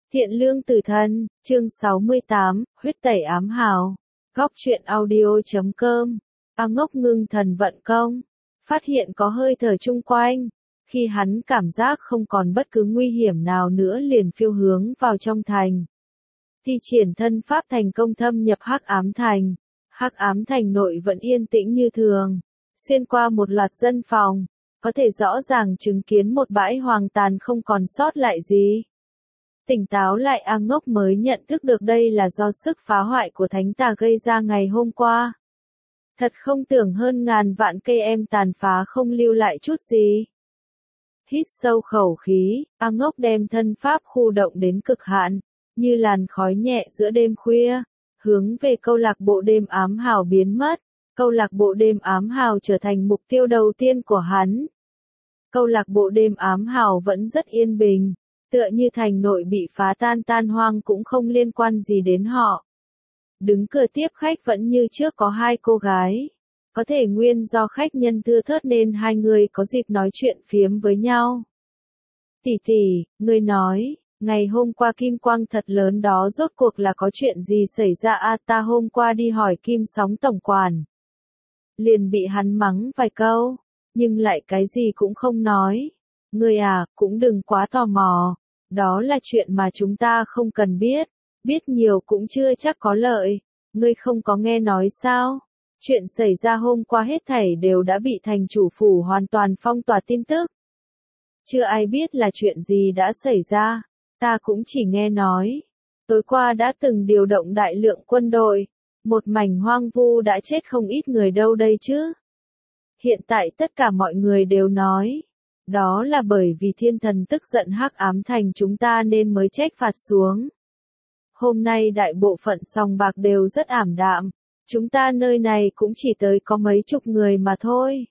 Thiện lương tử thân, chương 68, huyết tẩy ám hào. Góc truyện audio.com. A Ngốc ngưng thần vận công, phát hiện có hơi thở chung quanh. Khi hắn cảm giác không còn bất cứ nguy hiểm nào nữa liền phiêu hướng vào trong thành. Thi triển thân pháp thành công thâm nhập Hắc Ám Thành. Hắc Ám Thành nội vẫn yên tĩnh như thường. Xuyên qua một loạt dân phòng, có thể rõ ràng chứng kiến một bãi hoang tàn không còn sót lại gì. Tỉnh táo lại A Ngốc mới nhận thức được đây là do sức phá hoại của thánh tà gây ra ngày hôm qua. Thật không tưởng hơn ngàn vạn cây em tàn phá không lưu lại chút gì. Hít sâu khẩu khí, A Ngốc đem thân pháp khu động đến cực hạn, như làn khói nhẹ giữa đêm khuya, hướng về câu lạc bộ đêm ám hào biến mất. Câu lạc bộ đêm ám hào trở thành mục tiêu đầu tiên của hắn. Câu lạc bộ đêm ám hào vẫn rất yên bình. Tựa như thành nội bị phá tan hoang cũng không liên quan gì đến họ. Đứng cửa tiếp khách vẫn như trước có hai cô gái. Có thể nguyên do khách nhân thưa thớt nên hai người có dịp nói chuyện phiếm với nhau. Tỷ tỷ, ngươi nói, ngày hôm qua kim quang thật lớn đó rốt cuộc là có chuyện gì xảy ra à? Ta hôm qua đi hỏi Kim Sóng tổng quản. Liền bị hắn mắng vài câu, nhưng lại cái gì cũng không nói. Ngươi à, cũng đừng quá tò mò. Đó là chuyện mà chúng ta không cần biết. Biết nhiều cũng chưa chắc có lợi. Ngươi không có nghe nói sao? Chuyện xảy ra hôm qua hết thảy đều đã bị thành chủ phủ hoàn toàn phong tỏa tin tức. Chưa ai biết là chuyện gì đã xảy ra. Ta cũng chỉ nghe nói. Tối qua đã từng điều động đại lượng quân đội. Một mảnh hoang vu đã chết không ít người đâu đây chứ. Hiện tại tất cả mọi người đều nói. Đó là bởi vì thiên thần tức giận Hắc Ám Thành chúng ta nên mới trách phạt xuống. Hôm nay đại bộ phận sòng bạc đều rất ảm đạm. Chúng ta nơi này cũng chỉ tới có mấy chục người mà thôi.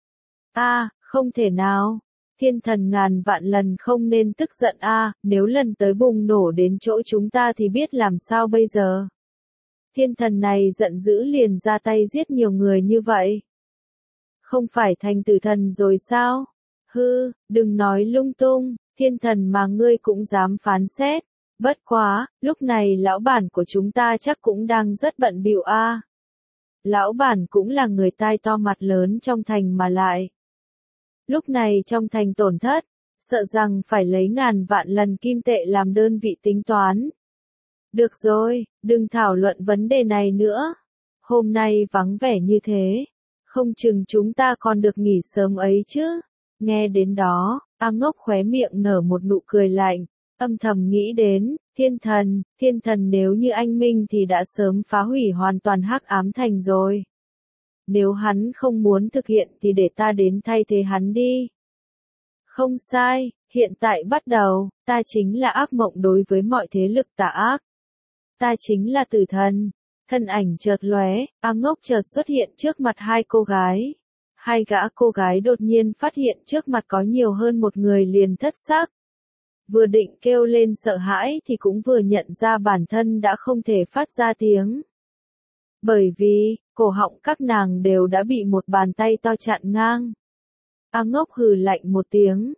Không thể nào. Thiên thần ngàn vạn lần không nên tức giận nếu lần tới bùng nổ đến chỗ chúng ta thì biết làm sao bây giờ. Thiên thần này giận dữ liền ra tay giết nhiều người như vậy. Không phải thành tử thần rồi sao? Hư, đừng nói lung tung, thiên thần mà ngươi cũng dám phán xét. Bất quá, lúc này lão bản của chúng ta chắc cũng đang rất bận bịu Lão bản cũng là người tai to mặt lớn trong thành mà lại. Lúc này trong thành tổn thất, sợ rằng phải lấy ngàn vạn lần kim tệ làm đơn vị tính toán. Được rồi, đừng thảo luận vấn đề này nữa. Hôm nay vắng vẻ như thế, không chừng chúng ta còn được nghỉ sớm ấy chứ. Nghe đến đó, A Ngốc khóe miệng nở một nụ cười lạnh, âm thầm nghĩ đến, thiên thần nếu như anh Minh thì đã sớm phá hủy hoàn toàn Hắc Ám Thành rồi. Nếu hắn không muốn thực hiện thì để ta đến thay thế hắn đi. Không sai, hiện tại bắt đầu, ta chính là ác mộng đối với mọi thế lực tà ác. Ta chính là tử thần. Thân ảnh chợt lóe, A Ngốc chợt xuất hiện trước mặt hai cô gái. Hai gã cô gái đột nhiên phát hiện trước mặt có nhiều hơn một người liền thất sắc. Vừa định kêu lên sợ hãi thì cũng vừa nhận ra bản thân đã không thể phát ra tiếng. Bởi vì, cổ họng các nàng đều đã bị một bàn tay to chặn ngang. A Ngốc hừ lạnh một tiếng.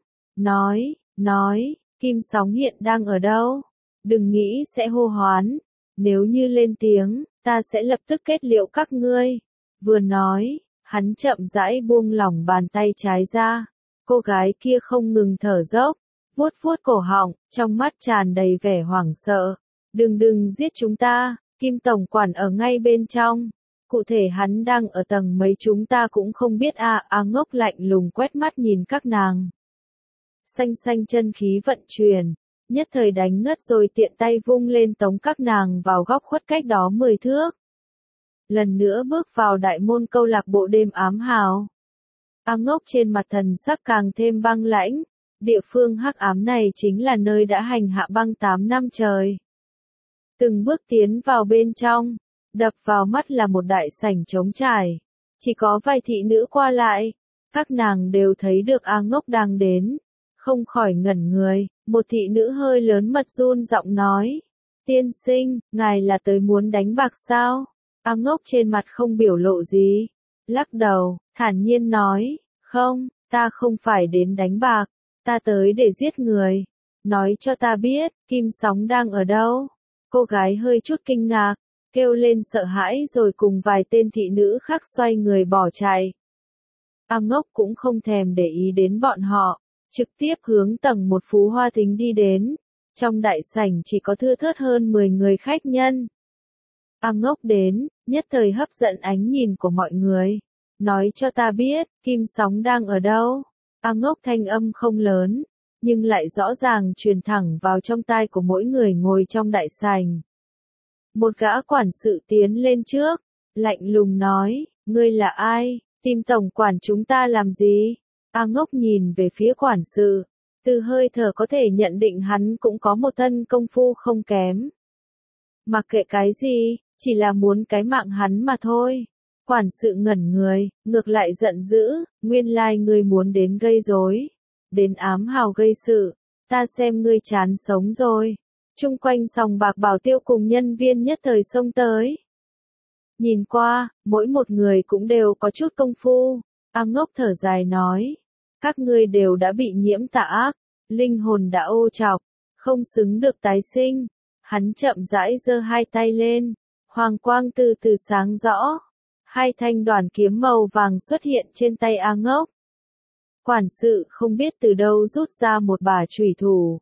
Nói, Kim Sóng hiện đang ở đâu? Đừng nghĩ sẽ hô hoán. Nếu như lên tiếng, ta sẽ lập tức kết liễu các ngươi. Vừa nói, hắn chậm rãi buông lỏng bàn tay trái ra. Cô gái kia không ngừng thở dốc, vuốt cổ họng, trong mắt tràn đầy vẻ hoảng sợ. Đừng giết chúng ta, Kim tổng quản ở ngay bên trong. Cụ thể hắn đang ở tầng mấy chúng ta cũng không biết A Ngốc lạnh lùng quét mắt nhìn các nàng. Xanh chân khí vận chuyển, nhất thời đánh ngất rồi tiện tay vung lên tống các nàng vào góc khuất cách đó 10 thước. Lần nữa bước vào đại môn câu lạc bộ đêm ám hào. A Ngốc trên mặt thần sắc càng thêm băng lãnh. Địa phương hắc ám này chính là nơi đã hành hạ băng 8 năm trời. Từng bước tiến vào bên trong, đập vào mắt là một đại sảnh trống trải. Chỉ có vài thị nữ qua lại. Các nàng đều thấy được A Ngốc đang đến. Không khỏi ngẩn người, một thị nữ hơi lớn mật run giọng nói. Tiên sinh, ngài là tới muốn đánh bạc sao? A Ngốc trên mặt không biểu lộ gì. Lắc đầu, thản nhiên nói, không, ta không phải đến đánh bạc. Ta tới để giết người. nói cho ta biết, Kim Sóng đang ở đâu? Cô gái hơi chút kinh ngạc, kêu lên sợ hãi rồi cùng vài tên thị nữ khác xoay người bỏ chạy. A Ngốc cũng không thèm để ý đến bọn họ, trực tiếp hướng tầng một Phú Hoa Thính đi đến. Trong đại sảnh chỉ có thưa thớt hơn 10 người khách nhân. A Ngốc đến, nhất thời hấp dẫn ánh nhìn của mọi người. Nói cho ta biết, Kim Sóng đang ở đâu? A Ngốc thanh âm không lớn, nhưng lại rõ ràng truyền thẳng vào trong tai của mỗi người ngồi trong đại sảnh. Một gã quản sự tiến lên trước, lạnh lùng nói, ngươi là ai, tìm tổng quản chúng ta làm gì? A Ngốc nhìn về phía quản sự, từ hơi thở có thể nhận định hắn cũng có một thân công phu không kém. Mặc kệ cái gì, chỉ là muốn cái mạng hắn mà thôi. Quản sự ngẩn người, ngược lại giận dữ, nguyên lai ngươi muốn đến gây rối, đến ám hào gây sự, ta xem ngươi chán sống rồi. Chung quanh sòng bạc Bảo Tiêu cùng nhân viên nhất thời xông tới. Nhìn qua, mỗi một người cũng đều có chút công phu. A Ngốc thở dài nói, các ngươi đều đã bị nhiễm tà ác, linh hồn đã ô trọc, không xứng được tái sinh. Hắn chậm rãi giơ hai tay lên, hoàng quang từ từ sáng rõ. Hai thanh đoàn kiếm màu vàng xuất hiện trên tay A Ngốc. Quản sự không biết từ đâu rút ra một bả chủy thủ.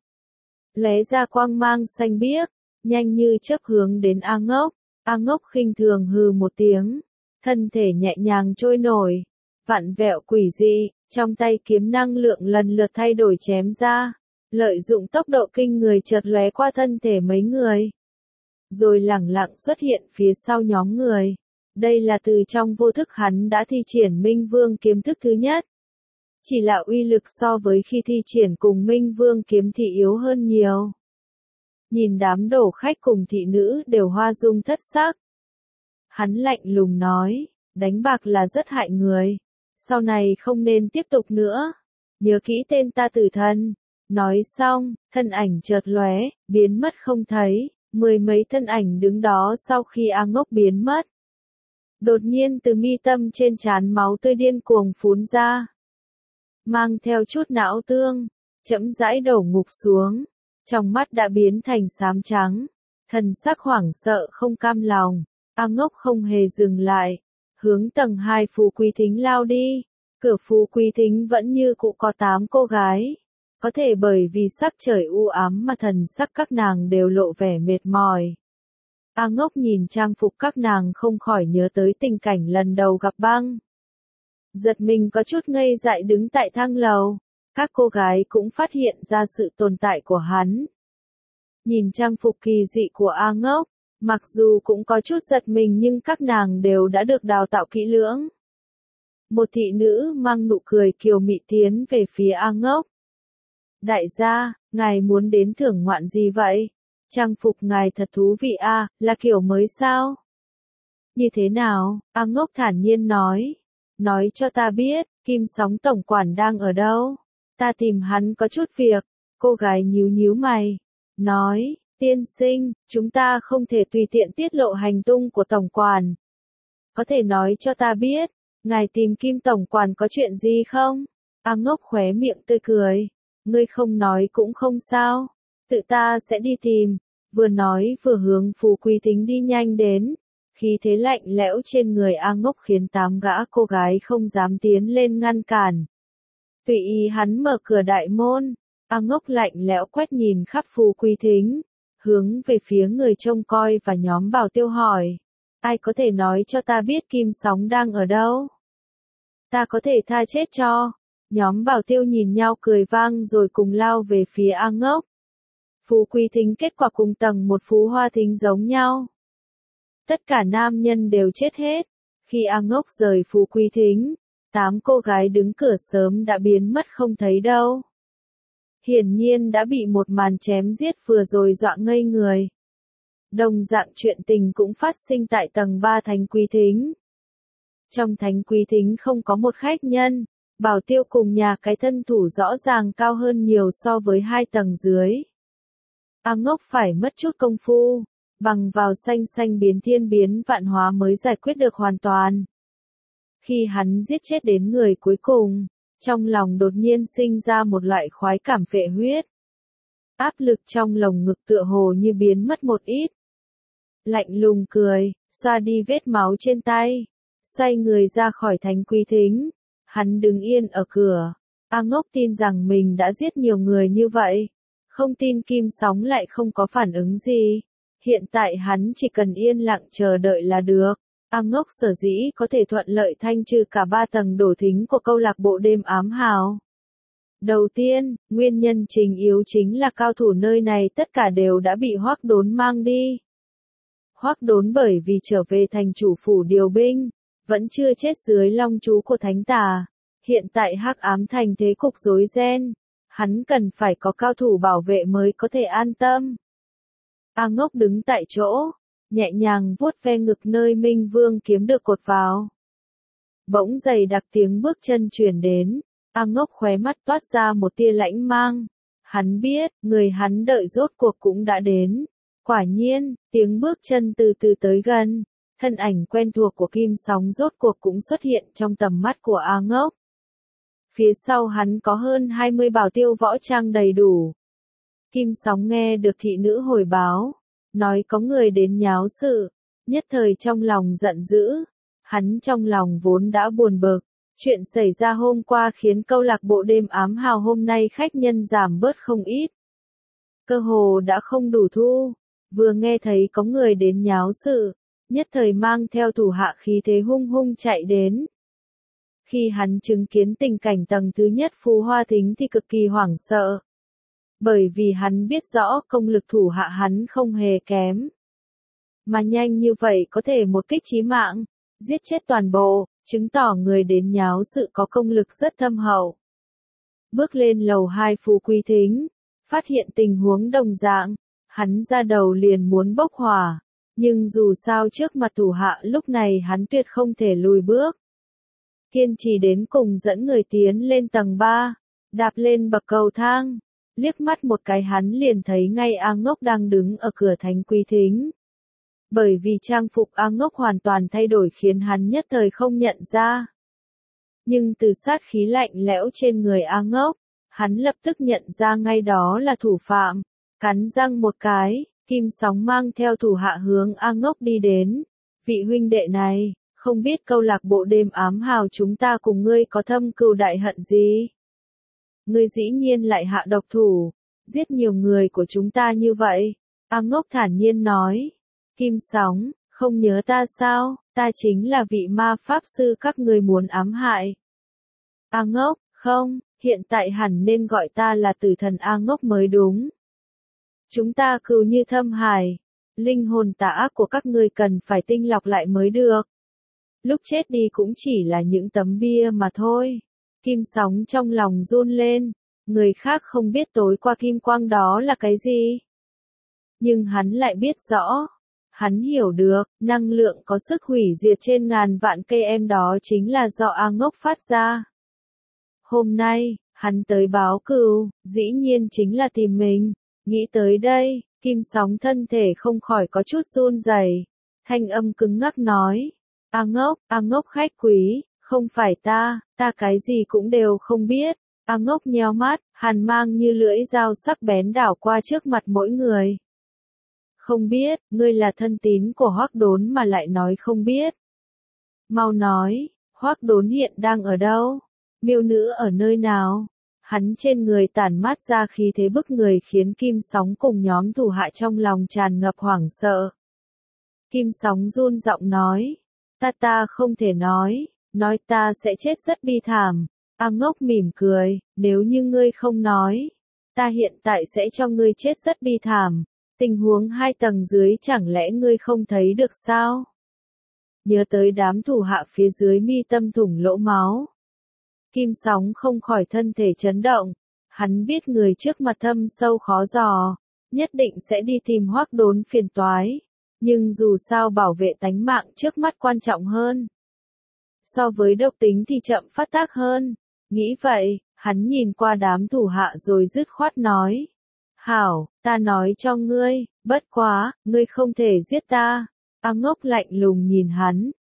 Lóe ra quang mang xanh biếc, nhanh như chớp hướng đến A Ngốc. A Ngốc khinh thường hừ một tiếng, thân thể nhẹ nhàng trôi nổi, vặn vẹo quỷ dị, trong tay kiếm năng lượng lần lượt thay đổi chém ra, lợi dụng tốc độ kinh người chợt lóe qua thân thể mấy người, rồi lẳng lặng xuất hiện phía sau nhóm người. Đây là từ trong vô thức hắn đã thi triển Minh Vương kiếm thức thứ nhất. Chỉ là uy lực so với khi thi triển cùng Minh Vương kiếm thì yếu hơn nhiều. Nhìn đám đổ khách cùng thị nữ đều hoa dung thất sắc. Hắn lạnh lùng nói, đánh bạc là rất hại người. Sau này không nên tiếp tục nữa. Nhớ kỹ tên ta Tử Thần. Nói xong, thân ảnh chợt lóe, biến mất không thấy. Mười mấy thân ảnh đứng đó sau khi A Ngốc biến mất. Đột nhiên từ mi tâm trên trán máu tươi điên cuồng phún ra. Mang theo chút não tương, chậm rãi đổ ngục xuống. Trong mắt đã biến thành xám trắng. Thần sắc hoảng sợ không cam lòng. A Ngốc không hề dừng lại. Hướng tầng 2 Phú Quý Thính lao đi. Cửa Phú Quý Thính vẫn như cũ có 8 cô gái. Có thể bởi vì sắc trời u ám mà thần sắc các nàng đều lộ vẻ mệt mỏi. A Ngốc nhìn trang phục các nàng không khỏi nhớ tới tình cảnh lần đầu gặp băng. Giật mình có chút ngây dại đứng tại thang lầu. Các cô gái cũng phát hiện ra sự tồn tại của hắn. Nhìn trang phục kỳ dị của A Ngốc, mặc dù cũng có chút giật mình nhưng các nàng đều đã được đào tạo kỹ lưỡng. Một thị nữ mang nụ cười kiều mị tiến về phía A Ngốc. Đại gia, ngài muốn đến thưởng ngoạn gì vậy? Trang phục ngài thật thú vị à, là kiểu mới sao? Như thế nào? A Ngốc thản nhiên nói. Nói cho ta biết, Kim Sóng tổng quản đang ở đâu? Ta tìm hắn có chút việc. Cô gái nhíu nhíu mày. Nói, tiên sinh, chúng ta không thể tùy tiện tiết lộ hành tung của tổng quản. Có thể nói cho ta biết, ngài tìm Kim tổng quản có chuyện gì không? A Ngốc khóe miệng tươi cười. Ngươi không nói cũng không sao. Tự ta sẽ đi tìm. Vừa nói vừa hướng Phú Quý Thính đi nhanh đến. Khí thế lạnh lẽo trên người A Ngốc khiến 8 gã cô gái không dám tiến lên ngăn cản. Tùy ý hắn mở cửa đại môn. A Ngốc lạnh lẽo quét nhìn khắp Phú Quý Thính. Hướng về phía người trông coi và nhóm Bảo Tiêu hỏi. Ai có thể nói cho ta biết Kim Sóng đang ở đâu? Ta có thể tha chết cho. Nhóm Bảo Tiêu nhìn nhau cười vang rồi cùng lao về phía A Ngốc. Phú Quý Thính kết quả cùng tầng một Phú Hoa Thính giống nhau. Tất cả nam nhân đều chết hết. Khi A Ngốc rời Phú Quý Thính, 8 cô gái đứng cửa sớm đã biến mất không thấy đâu. Hiển nhiên đã bị một màn chém giết vừa rồi dọa ngây người. Đồng dạng chuyện tình cũng phát sinh tại tầng 3 Thánh Quý Thính. Trong Thánh Quý Thính không có một khách nhân. Bảo Tiêu cùng nhà cái thân thủ rõ ràng cao hơn nhiều so với 2 tầng dưới. A Ngốc phải mất chút công phu, bằng vào xanh xanh biến thiên biến vạn hóa mới giải quyết được hoàn toàn. Khi hắn giết chết đến người cuối cùng, trong lòng đột nhiên sinh ra một loại khoái cảm phệ huyết. áp lực trong lồng ngực tựa hồ như biến mất một ít. Lạnh lùng cười, xoa đi vết máu trên tay, xoay người ra khỏi Thánh Quý Thính. Hắn đứng yên ở cửa. A Ngốc tin rằng mình đã giết nhiều người như vậy. Không tin Kim Sóng lại không có phản ứng gì. Hiện tại hắn chỉ cần yên lặng chờ đợi là được. A Ngốc sở dĩ có thể thuận lợi thanh trừ cả 3 tầng đổ thính của câu lạc bộ đêm ám hào. Đầu tiên, nguyên nhân chính yếu chính là cao thủ nơi này tất cả đều đã bị Hoắc Đốn mang đi. Hoắc Đốn bởi vì trở về thành chủ phủ điều binh, vẫn chưa chết dưới long chú của thánh tà. Hiện tại Hắc Ám thành thế cục rối ren, hắn cần phải có cao thủ bảo vệ mới có thể an tâm. A Ngốc đứng tại chỗ, nhẹ nhàng vuốt ve ngực nơi Minh Vương kiếm được cột vào. Bỗng dày đặc tiếng bước chân truyền đến, A Ngốc khóe mắt toát ra một tia lãnh mang. Hắn biết, người hắn đợi rốt cuộc cũng đã đến. Quả nhiên, tiếng bước chân từ từ tới gần, thân ảnh quen thuộc của Kim Sóng rốt cuộc cũng xuất hiện trong tầm mắt của A Ngốc. Phía sau hắn có hơn 20 bảo tiêu võ trang đầy đủ. Kim Sóng nghe được thị nữ hồi báo, nói có người đến nháo sự, nhất thời trong lòng giận dữ. Hắn trong lòng vốn đã buồn bực, chuyện xảy ra hôm qua khiến câu lạc bộ đêm ám hào hôm nay khách nhân giảm bớt không ít. Cơ hồ đã không đủ thu, vừa nghe thấy có người đến nháo sự, nhất thời mang theo thủ hạ khí thế hung hung chạy đến. Khi hắn chứng kiến tình cảnh tầng thứ nhất Phú Hoa Thính thì cực kỳ hoảng sợ. Bởi vì hắn biết rõ công lực thủ hạ hắn không hề kém. Mà nhanh như vậy có thể một kích chí mạng, giết chết toàn bộ, chứng tỏ người đến nháo sự có công lực rất thâm hậu. Bước lên lầu 2 Phú Quý Thính, phát hiện tình huống đồng dạng, hắn ra đầu liền muốn bốc hỏa, nhưng dù sao trước mặt thủ hạ lúc này hắn tuyệt không thể lùi bước. Kiên trì đến cùng dẫn người tiến lên tầng 3, đạp lên bậc cầu thang, liếc mắt một cái hắn liền thấy ngay A Ngốc đang đứng ở cửa Thánh Quý Thính. Bởi vì trang phục A Ngốc hoàn toàn thay đổi khiến hắn nhất thời không nhận ra. Nhưng từ sát khí lạnh lẽo trên người A Ngốc, hắn lập tức nhận ra ngay đó là thủ phạm, cắn răng một cái, Kim Sóng mang theo thủ hạ hướng A Ngốc đi đến. Vị huynh đệ này, không biết câu lạc bộ đêm ám hào chúng ta cùng ngươi có thâm cừu đại hận gì? Ngươi dĩ nhiên lại hạ độc thủ, giết nhiều người của chúng ta như vậy. A Ngốc thản nhiên nói. Kim Sóng, không nhớ ta sao, ta chính là vị ma pháp sư các ngươi muốn ám hại. A Ngốc, không, hiện tại hẳn nên gọi ta là tử thần A Ngốc mới đúng. Chúng ta cừu như thâm hải, linh hồn tà ác của các ngươi cần phải tinh lọc lại mới được. Lúc chết đi cũng chỉ là những tấm bia mà thôi. Kim Sóng trong lòng run lên, người khác không biết tối qua kim quang đó là cái gì. Nhưng hắn lại biết rõ. Hắn hiểu được, năng lượng có sức hủy diệt trên ngàn vạn cây em đó chính là do A Ngốc phát ra. Hôm nay, hắn tới báo cừu, dĩ nhiên chính là tìm mình. Nghĩ tới đây, Kim Sóng thân thể không khỏi có chút run rẩy, thanh âm cứng ngắc nói. A Ngốc khách quý, không phải ta cái gì cũng đều không biết. A Ngốc nheo mắt, hàn mang như lưỡi dao sắc bén đảo qua trước mặt mỗi người. Không biết, ngươi là thân tín của Hoắc Đốn mà lại nói không biết. Mau nói, Hoắc Đốn hiện đang ở đâu? Miêu nữ ở nơi nào? Hắn trên người tản mát ra khí thế bức người khiến Kim Sóng cùng nhóm thủ hạ trong lòng tràn ngập hoảng sợ. Kim Sóng run giọng nói, ta không thể nói ta sẽ chết rất bi thảm. A Ngốc mỉm cười, nếu như ngươi không nói, ta hiện tại sẽ cho ngươi chết rất bi thảm. Tình huống 2 tầng dưới chẳng lẽ ngươi không thấy được sao? Nhớ tới đám thủ hạ phía dưới mi tâm thủng lỗ máu. Kim Sóng không khỏi thân thể chấn động. Hắn biết người trước mặt thâm sâu khó dò, nhất định sẽ đi tìm Hoắc Đốn phiền toái. Nhưng dù sao bảo vệ tánh mạng trước mắt quan trọng hơn. So với độc tính thì chậm phát tác hơn. Nghĩ vậy, hắn nhìn qua đám thủ hạ rồi dứt khoát nói. Hảo, ta nói cho ngươi, bất quá, ngươi không thể giết ta. A Ngốc lạnh lùng nhìn hắn,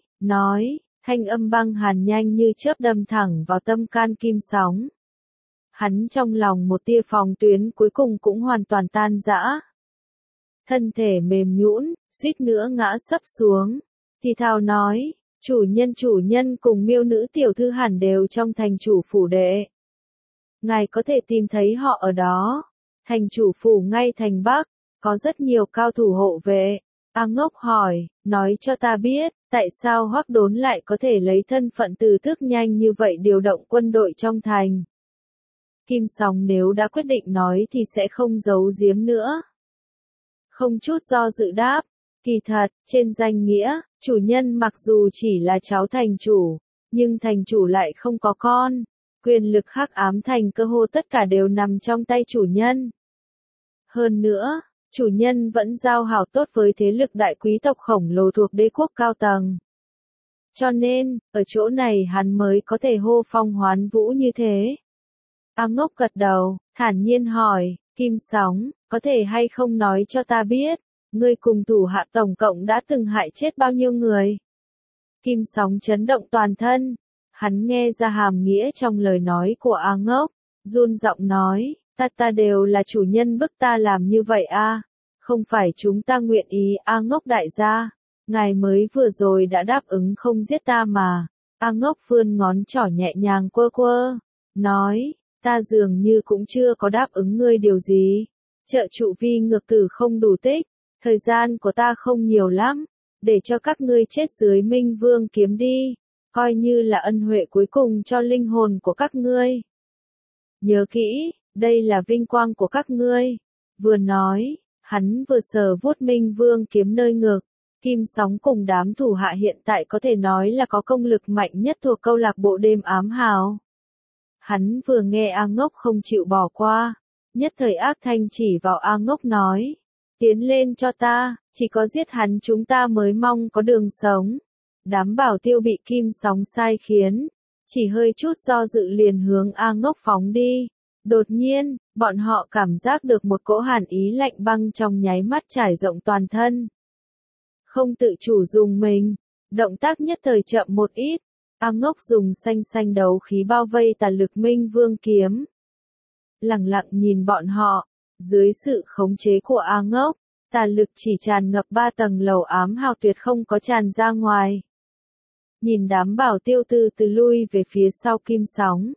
nói, thanh âm băng hàn nhanh như chớp đâm thẳng vào tâm can Kim Sóng. Hắn trong lòng một tia phòng tuyến cuối cùng cũng hoàn toàn tan rã. Thân thể mềm nhũn, suýt nữa ngã sấp xuống. Thì thào nói, chủ nhân cùng Miêu nữ tiểu thư hẳn đều trong thành chủ phủ đệ. Ngài có thể tìm thấy họ ở đó. Thành chủ phủ ngay thành Bắc, có rất nhiều cao thủ hộ vệ. A Ngốc hỏi, nói cho ta biết, tại sao Hoắc Đốn lại có thể lấy thân phận Từ Tước nhanh như vậy điều động quân đội trong thành. Kim Sóng nếu đã quyết định nói thì sẽ không giấu giếm nữa. Không chút do dự đáp, kỳ thật, trên danh nghĩa, chủ nhân mặc dù chỉ là cháu thành chủ, nhưng thành chủ lại không có con. Quyền lực hắc ám thành cơ hồ tất cả đều nằm trong tay chủ nhân. Hơn nữa, chủ nhân vẫn giao hảo tốt với thế lực đại quý tộc khổng lồ thuộc đế quốc cao tầng. Cho nên, ở chỗ này hắn mới có thể hô phong hoán vũ như thế. A Ngốc gật đầu, thản nhiên hỏi, Kim Sóng, có thể hay không nói cho ta biết, ngươi cùng thủ hạ tổng cộng đã từng hại chết bao nhiêu người? Kim Sóng chấn động toàn thân, hắn nghe ra hàm nghĩa trong lời nói của A Ngốc, run giọng nói, ta đều là chủ nhân bức ta làm như vậy a, không phải chúng ta nguyện ý. A Ngốc đại gia, ngài mới vừa rồi đã đáp ứng không giết ta mà. A Ngốc vươn ngón trỏ nhẹ nhàng quơ quơ, nói, ta dường như cũng chưa có đáp ứng ngươi điều gì. Trợ trụ vi ngược tử không đủ tích, thời gian của ta không nhiều lắm, để cho các ngươi chết dưới Minh Vương kiếm đi, coi như là ân huệ cuối cùng cho linh hồn của các ngươi. Nhớ kỹ, đây là vinh quang của các ngươi. Vừa nói, hắn vừa sờ vuốt Minh Vương kiếm nơi ngực. Kim Sóng cùng đám thủ hạ hiện tại có thể nói là có công lực mạnh nhất thuộc câu lạc bộ đêm ám hào. Hắn vừa nghe A Ngốc không chịu bỏ qua, nhất thời ác thanh chỉ vào A Ngốc nói, tiến lên cho ta, chỉ có giết hắn chúng ta mới mong có đường sống. Đám bảo tiêu bị Kim Sóng sai khiến, chỉ hơi chút do dự liền hướng A Ngốc phóng đi. Đột nhiên, bọn họ cảm giác được một cỗ hàn ý lạnh băng trong nháy mắt trải rộng toàn thân. Không tự chủ dùng mình, động tác nhất thời chậm một ít. A Ngốc dùng xanh đấu khí bao vây tà lực Minh Vương kiếm. Lặng lặng nhìn bọn họ, dưới sự khống chế của A Ngốc, tà lực chỉ tràn ngập 3 tầng lầu ám hào tuyệt không có tràn ra ngoài. Nhìn đám bảo tiêu từ từ lui về phía sau Kim Sóng.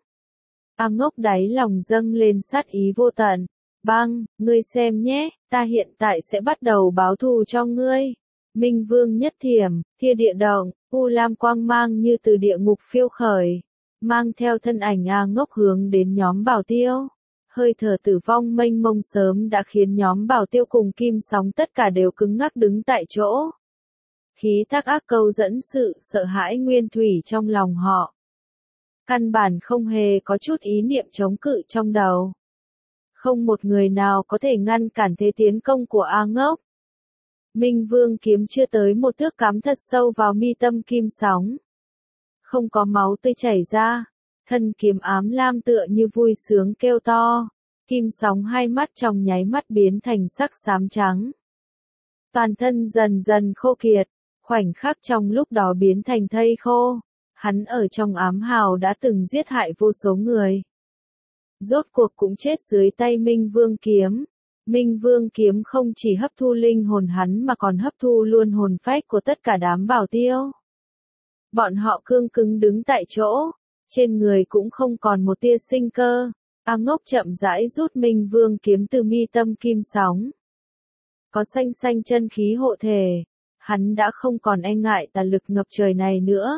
A Ngốc đáy lòng dâng lên sát ý vô tận. Băng, ngươi xem nhé, ta hiện tại sẽ bắt đầu báo thù cho ngươi. Minh Vương nhất thiểm, thiên địa động, u lam quang mang như từ địa ngục phiêu khởi. Mang theo thân ảnh A Ngốc hướng đến nhóm bảo tiêu. Hơi thở tử vong mênh mông sớm đã khiến nhóm bảo tiêu cùng Kim Sóng tất cả đều cứng ngắc đứng tại chỗ. Khí tác ác câu dẫn sự sợ hãi nguyên thủy trong lòng họ. Căn bản không hề có chút ý niệm chống cự trong đầu. Không một người nào có thể ngăn cản thế tiến công của A Ngốc. Minh Vương kiếm chưa tới một thước cắm thật sâu vào mi tâm Kim Sóng. Không có máu tươi chảy ra, thân kiếm ám lam tựa như vui sướng kêu to. Kim Sóng hai mắt trong nháy mắt biến thành sắc xám trắng. Toàn thân dần dần khô kiệt, khoảnh khắc trong lúc đó biến thành thây khô. Hắn ở trong ám hào đã từng giết hại vô số người. Rốt cuộc cũng chết dưới tay Minh Vương kiếm. Minh Vương kiếm không chỉ hấp thu linh hồn hắn mà còn hấp thu luôn hồn phách của tất cả đám bảo tiêu. Bọn họ cương cứng đứng tại chỗ, trên người cũng không còn một tia sinh cơ. A Ngốc chậm rãi rút Minh Vương kiếm từ mi tâm Kim Sóng. Có xanh chân khí hộ thể, hắn đã không còn e ngại tà lực ngập trời này nữa.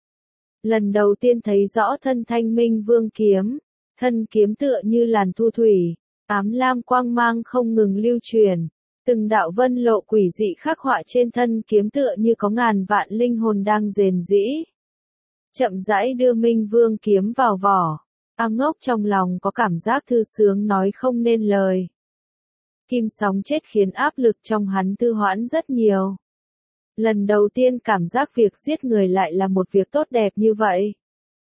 Lần đầu tiên thấy rõ thân thanh Minh Vương kiếm, thân kiếm tựa như làn thu thủy, ám lam quang mang không ngừng lưu truyền, từng đạo vân lộ quỷ dị khắc họa trên thân kiếm tựa như có ngàn vạn linh hồn đang rền rĩ. Chậm rãi đưa Minh Vương kiếm vào vỏ, A Ngốc trong lòng có cảm giác thư sướng nói không nên lời. Kim Sóng chết khiến áp lực trong hắn thư hoãn rất nhiều. Lần đầu tiên cảm giác việc giết người lại là một việc tốt đẹp như vậy.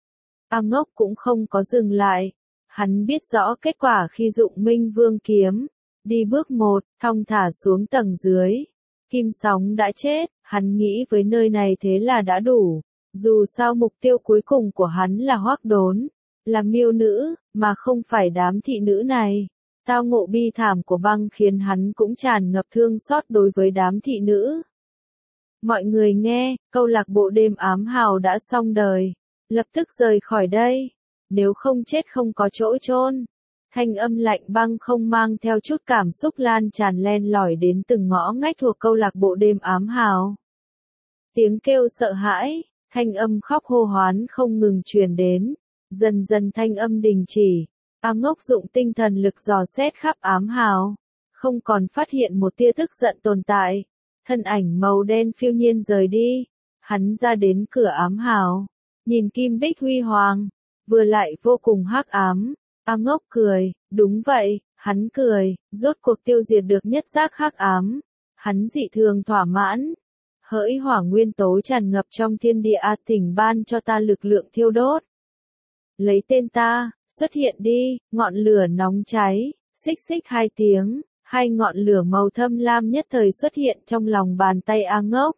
A Ngốc cũng không có dừng lại. Hắn biết rõ kết quả khi dụng Minh Vương kiếm. Đi bước 1, thong thả xuống tầng dưới. Kim Sóng đã chết, hắn nghĩ với nơi này thế là đã đủ. Dù sao mục tiêu cuối cùng của hắn là Hoắc Đốn. là miêu nữ, mà không phải đám thị nữ này. Tao ngộ bi thảm của băng khiến hắn cũng tràn ngập thương xót đối với đám thị nữ. Mọi người nghe, câu lạc bộ đêm ám hào đã xong đời. Lập tức rời khỏi đây. Nếu không chết không có chỗ chôn. Thanh âm lạnh băng không mang theo chút cảm xúc lan tràn len lỏi đến từng ngõ ngách thuộc câu lạc bộ đêm ám hào. Tiếng kêu sợ hãi, thanh âm khóc hô hoán không ngừng truyền đến. Dần dần thanh âm đình chỉ. A Ngốc dụng tinh thần lực dò xét khắp ám hào. Không còn phát hiện một tia tức giận tồn tại. Thân ảnh màu đen phiêu nhiên rời đi. Hắn ra đến cửa ám hào. Nhìn kim bích huy hoàng. Vừa lại vô cùng hắc ám. A Ngốc cười. Đúng vậy, hắn cười. Rốt cuộc tiêu diệt được nhất giác hắc ám. Hắn dị thường thỏa mãn. Hỡi hỏa nguyên tố tràn ngập trong thiên địa A Thỉnh ban cho ta lực lượng thiêu đốt. Lấy tên ta, xuất hiện đi, ngọn lửa nóng cháy, xích xích hai tiếng, hai ngọn lửa màu thâm lam nhất thời xuất hiện trong lòng bàn tay A Ngốc.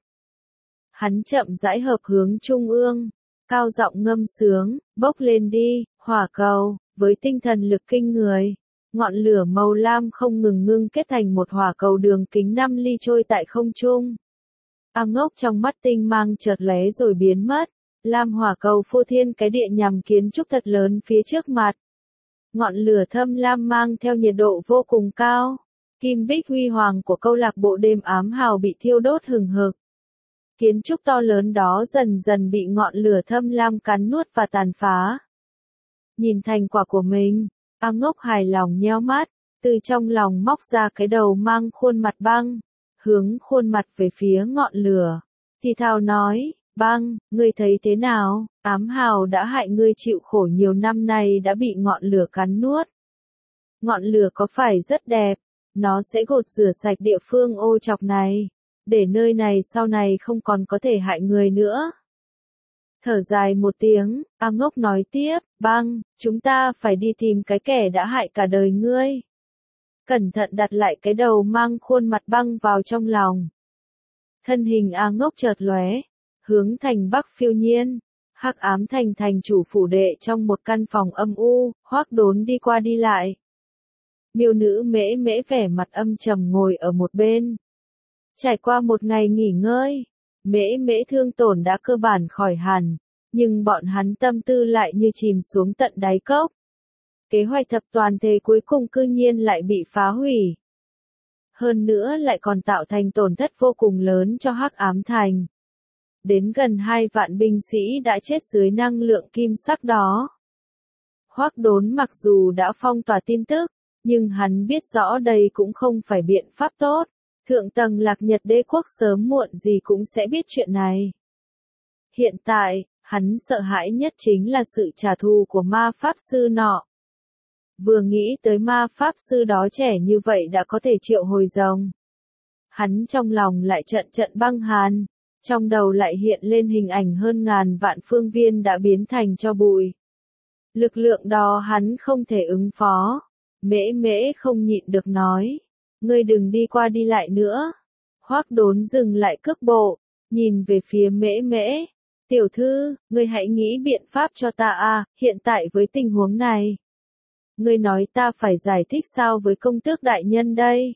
Hắn chậm rãi hợp hướng trung ương, cao giọng ngâm sướng, bốc lên đi, hỏa cầu, với tinh thần lực kinh người. Ngọn lửa màu lam không ngừng ngưng kết thành một hỏa cầu đường kính 5 ly trôi tại không trung. A Ngốc trong mắt tinh mang chợt lóe rồi biến mất. Lam hỏa cầu phô thiên cái địa nhằm kiến trúc thật lớn phía trước mặt. Ngọn lửa thâm lam mang theo nhiệt độ vô cùng cao. Kim bích huy hoàng của câu lạc bộ đêm ám hào bị thiêu đốt hừng hực. Kiến trúc to lớn đó dần dần bị ngọn lửa thâm lam cắn nuốt và tàn phá. Nhìn thành quả của mình, A Ngốc hài lòng nheo mắt, từ trong lòng móc ra cái đầu mang khuôn mặt băng, hướng khuôn mặt về phía ngọn lửa. Thì thào nói, băng, ngươi thấy thế nào, ám hào đã hại ngươi chịu khổ nhiều năm nay đã bị ngọn lửa cắn nuốt. Ngọn lửa có phải rất đẹp, nó sẽ gột rửa sạch địa phương ô trọc này, để nơi này sau này không còn có thể hại người nữa. Thở dài một tiếng, A Ngốc nói tiếp, băng, chúng ta phải đi tìm cái kẻ đã hại cả đời ngươi. Cẩn thận đặt lại cái đầu mang khuôn mặt băng vào trong lòng. Thân hình A Ngốc chợt lóe, hướng thành bắc phiêu nhiên. Hắc ám thành chủ phủ đệ trong một căn phòng âm u, Hoắc Đốn đi qua đi lại. Miêu nữ mễ mễ vẻ mặt âm trầm ngồi ở một bên. Trải qua một ngày nghỉ ngơi, mễ mễ thương tổn đã cơ bản khỏi hẳn, nhưng bọn hắn tâm tư lại như chìm xuống tận đáy cốc. Kế hoạch thập toàn thề cuối cùng cư nhiên lại bị phá hủy. Hơn nữa lại còn tạo thành tổn thất vô cùng lớn cho Hắc ám thành. Đến gần 2 vạn binh sĩ đã chết dưới năng lượng kim sắc đó. Hoắc Đốn mặc dù đã phong tỏa tin tức, nhưng hắn biết rõ đây cũng không phải biện pháp tốt. Thượng tầng Lạc Nhật Đế quốc sớm muộn gì cũng sẽ biết chuyện này. Hiện tại, hắn sợ hãi nhất chính là sự trả thù của ma pháp sư nọ. Vừa nghĩ tới ma pháp sư đó trẻ như vậy đã có thể triệu hồi rồng. Hắn trong lòng lại trận trận băng hàn, trong đầu lại hiện lên hình ảnh hơn ngàn vạn phương viên đã biến thành tro bụi. Lực lượng đó hắn không thể ứng phó. Mễ mễ không nhịn được nói. Ngươi đừng đi qua đi lại nữa. Hoắc Đốn dừng lại cước bộ, nhìn về phía mễ mễ. Tiểu thư, ngươi hãy nghĩ biện pháp cho ta à, hiện tại với tình huống này. Ngươi nói ta phải giải thích sao với công tước đại nhân đây?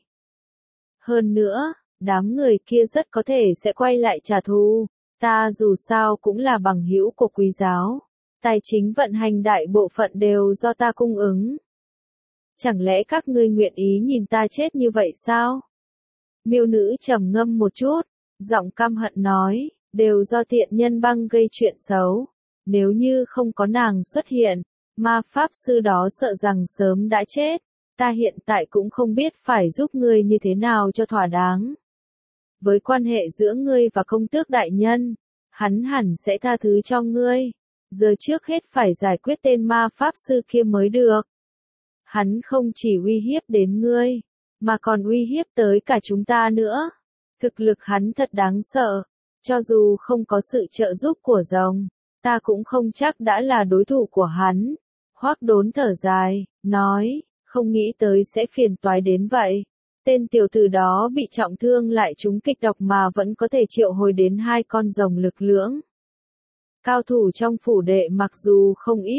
Hơn nữa, đám người kia rất có thể sẽ quay lại trả thù. Ta dù sao cũng là bằng hữu của quý giáo. Tài chính vận hành đại bộ phận đều do ta cung ứng. Chẳng lẽ các ngươi nguyện ý nhìn ta chết như vậy sao? Miêu nữ trầm ngâm một chút, giọng căm hận nói, đều do tiện nhân băng gây chuyện xấu. Nếu như không có nàng xuất hiện, ma pháp sư đó sợ rằng sớm đã chết. Ta hiện tại cũng không biết phải giúp ngươi như thế nào cho thỏa đáng. Với quan hệ giữa ngươi và công tước đại nhân, hắn hẳn sẽ tha thứ cho ngươi. Giờ trước hết phải giải quyết tên ma pháp sư kia mới được. Hắn không chỉ uy hiếp đến ngươi, mà còn uy hiếp tới cả chúng ta nữa. Thực lực hắn thật đáng sợ. Cho dù không có sự trợ giúp của rồng, ta cũng không chắc đã là đối thủ của hắn. Hoắc Đốn thở dài, nói, không nghĩ tới sẽ phiền toái đến vậy. Tên tiểu tử đó bị trọng thương lại trúng kịch độc mà vẫn có thể triệu hồi đến 2 con rồng lực lưỡng. Cao thủ trong phủ đệ mặc dù không ít,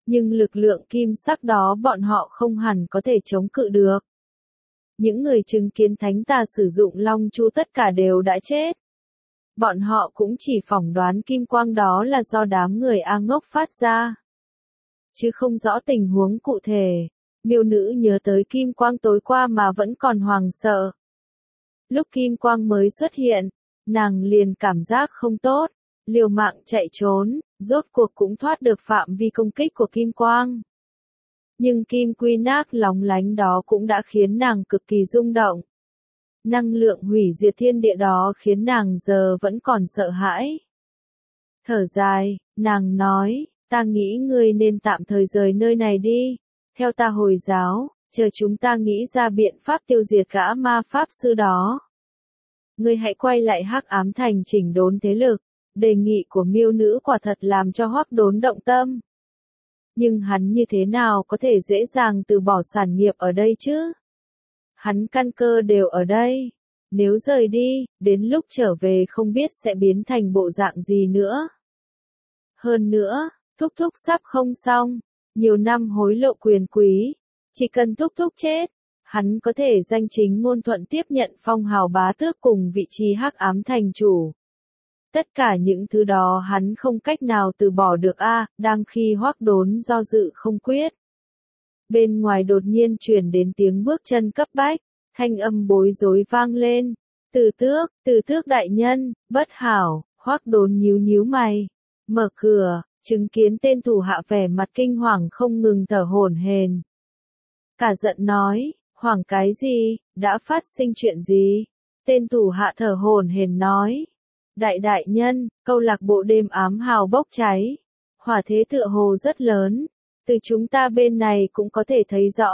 Nhưng lực lượng kim sắc đó bọn họ không hẳn có thể chống cự được. Những người chứng kiến thánh tà sử dụng long chu tất cả đều đã chết. Bọn họ cũng chỉ phỏng đoán kim quang đó là do đám người A Ngốc phát ra, chứ không rõ tình huống cụ thể. Miêu nữ nhớ tới kim quang tối qua mà vẫn còn hoảng sợ. Lúc kim quang mới xuất hiện, nàng liền cảm giác không tốt, liều mạng chạy trốn, rốt cuộc cũng thoát được phạm vi công kích của kim quang. Nhưng kim quy nát lóng lánh đó cũng đã khiến nàng cực kỳ rung động. Năng lượng hủy diệt thiên địa đó khiến nàng giờ vẫn còn sợ hãi. Thở dài, nàng nói, ta nghĩ ngươi nên tạm thời rời nơi này đi. Theo ta Hồi giáo, chờ chúng ta nghĩ ra biện pháp tiêu diệt gã ma pháp sư đó. Ngươi hãy quay lại Hắc Ám Thành chỉnh đốn thế lực. Đề nghị của miêu nữ quả thật làm cho Hoắc Đốn động tâm. Nhưng hắn như thế nào có thể dễ dàng từ bỏ sản nghiệp ở đây chứ? Hắn căn cơ đều ở đây. Nếu rời đi, đến lúc trở về không biết sẽ biến thành bộ dạng gì nữa. Hơn nữa, Thúc Thúc sắp không xong. Nhiều năm hối lộ quyền quý. Chỉ cần Thúc Thúc chết, hắn có thể danh chính ngôn thuận tiếp nhận phong hào bá tước cùng vị trí Hắc Ám Thành chủ. Tất cả những thứ đó hắn không cách nào từ bỏ được đang khi Hoắc Đốn do dự không quyết. Bên ngoài đột nhiên truyền đến tiếng bước chân cấp bách, thanh âm bối rối vang lên. Từ tước đại nhân, bất hảo. Hoắc Đốn nhíu nhíu mày, mở cửa, chứng kiến tên thủ hạ vẻ mặt kinh hoàng không ngừng thở hổn hển. Cả giận nói, hoảng cái gì, đã phát sinh chuyện gì? Tên thủ hạ thở hổn hển nói. Đại nhân, câu lạc bộ đêm ám hào bốc cháy. Hỏa thế tựa hồ rất lớn. Từ chúng ta bên này cũng có thể thấy rõ.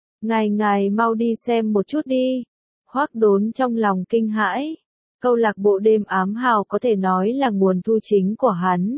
Ngài mau đi xem một chút đi. Hoắc Đốn trong lòng kinh hãi. Câu lạc bộ đêm ám hào có thể nói là nguồn thu chính của hắn.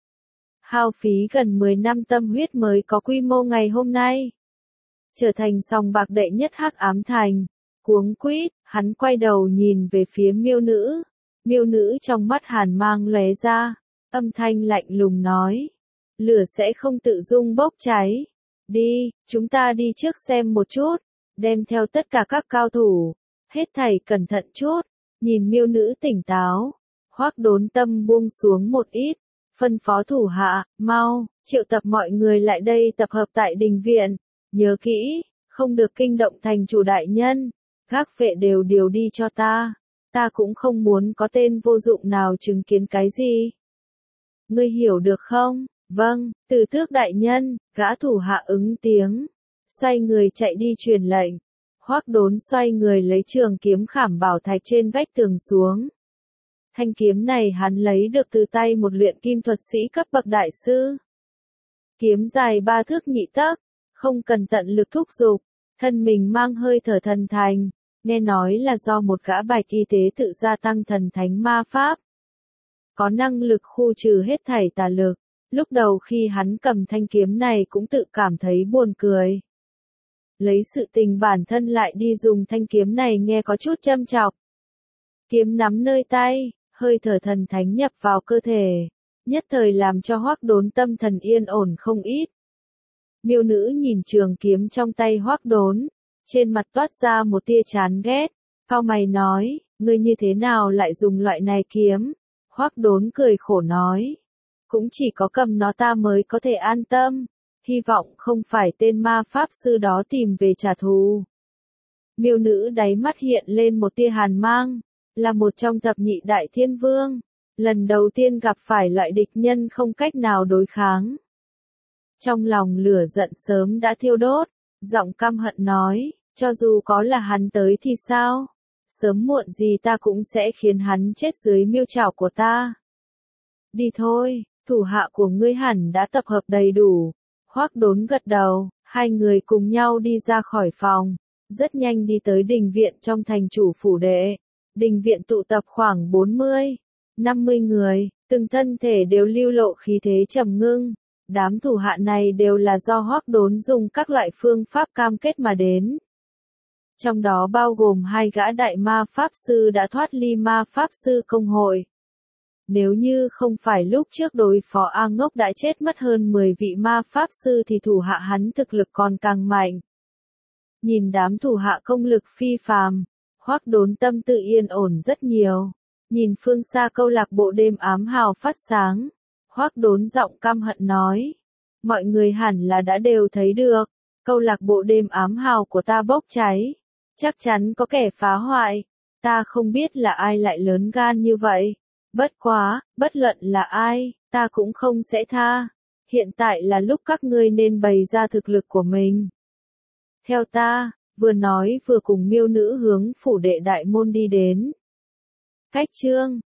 Hao phí gần 10 năm tâm huyết mới có quy mô ngày hôm nay. Trở thành sòng bạc đệ nhất Hắc Ám Thành. Cuống quýt, hắn quay đầu nhìn về phía miêu nữ. Miêu nữ trong mắt hàn mang lóe ra, âm thanh lạnh lùng nói. Lửa sẽ không tự dung bốc cháy. Đi, chúng ta đi trước xem một chút, đem theo tất cả các cao thủ. Hết thảy cẩn thận chút, nhìn miêu nữ tỉnh táo. Hoắc Đốn tâm buông xuống một ít, phân phó thủ hạ, mau, triệu tập mọi người lại đây tập hợp tại đình viện. Nhớ kỹ, không được kinh động thành chủ đại nhân, gác vệ đều điều đi cho ta. Ta cũng không muốn có tên vô dụng nào chứng kiến cái gì. Ngươi hiểu được không? Vâng, Từ tước đại nhân, gã thủ hạ ứng tiếng. Xoay người chạy đi truyền lệnh. Hoắc Đốn xoay người lấy trường kiếm khảm bảo thạch trên vách tường xuống. Thanh kiếm này hắn lấy được từ tay một luyện kim thuật sĩ cấp bậc đại sư. Kiếm dài 3 thước nhị tấc, không cần tận lực thúc giục, thân mình mang hơi thở thần thành. Nghe nói là do một gã bạch y tế tự gia tăng thần thánh ma pháp. Có năng lực khu trừ hết thảy tà lực. Lúc đầu khi hắn cầm thanh kiếm này cũng tự cảm thấy buồn cười. Lấy sự tình bản thân lại đi dùng thanh kiếm này nghe có chút châm chọc. Kiếm nắm nơi tay, hơi thở thần thánh nhập vào cơ thể. Nhất thời làm cho Hoắc Đốn tâm thần yên ổn không ít. Miêu nữ nhìn trường kiếm trong tay Hoắc Đốn. Trên mặt toát ra một tia chán ghét, cau mày nói, ngươi như thế nào lại dùng loại này kiếm? Hoắc Đốn cười khổ nói, cũng chỉ có cầm nó ta mới có thể an tâm, hy vọng không phải tên ma pháp sư đó tìm về trả thù. Miêu nữ đáy mắt hiện lên một tia hàn mang, là một trong thập nhị đại thiên vương, lần đầu tiên gặp phải loại địch nhân không cách nào đối kháng. Trong lòng lửa giận sớm đã thiêu đốt. Giọng căm hận nói, cho dù có là hắn tới thì sao? Sớm muộn gì ta cũng sẽ khiến hắn chết dưới miêu trảo của ta. Đi thôi, thủ hạ của ngươi hẳn đã tập hợp đầy đủ. Hoắc Đốn gật đầu, hai người cùng nhau đi ra khỏi phòng, rất nhanh đi tới đình viện trong thành chủ phủ đệ. Đình viện tụ tập khoảng 50 người, từng thân thể đều lưu lộ khí thế trầm ngưng. Đám thủ hạ này đều là do Hoắc Đốn dùng các loại phương pháp cam kết mà đến. Trong đó bao gồm 2 gã đại ma pháp sư đã thoát ly ma pháp sư công hội. nếu như không phải lúc trước đối phó A Ngốc đã chết mất hơn 10 vị ma pháp sư thì thủ hạ hắn thực lực còn càng mạnh. Nhìn đám thủ hạ công lực phi phàm, Hoắc Đốn tâm tự yên ổn rất nhiều. Nhìn phương xa câu lạc bộ đêm ám hào phát sáng, Hoắc Đốn giọng căm hận nói. Mọi người hẳn là đã đều thấy được, câu lạc bộ đêm ám hào của ta bốc cháy. Chắc chắn có kẻ phá hoại, ta không biết là ai lại lớn gan như vậy. Bất quá, bất luận là ai, ta cũng không sẽ tha. Hiện tại là lúc các ngươi nên bày ra thực lực của mình. Theo ta, vừa nói vừa cùng Miêu Nữ hướng phủ đệ đại môn đi đến. Cách chương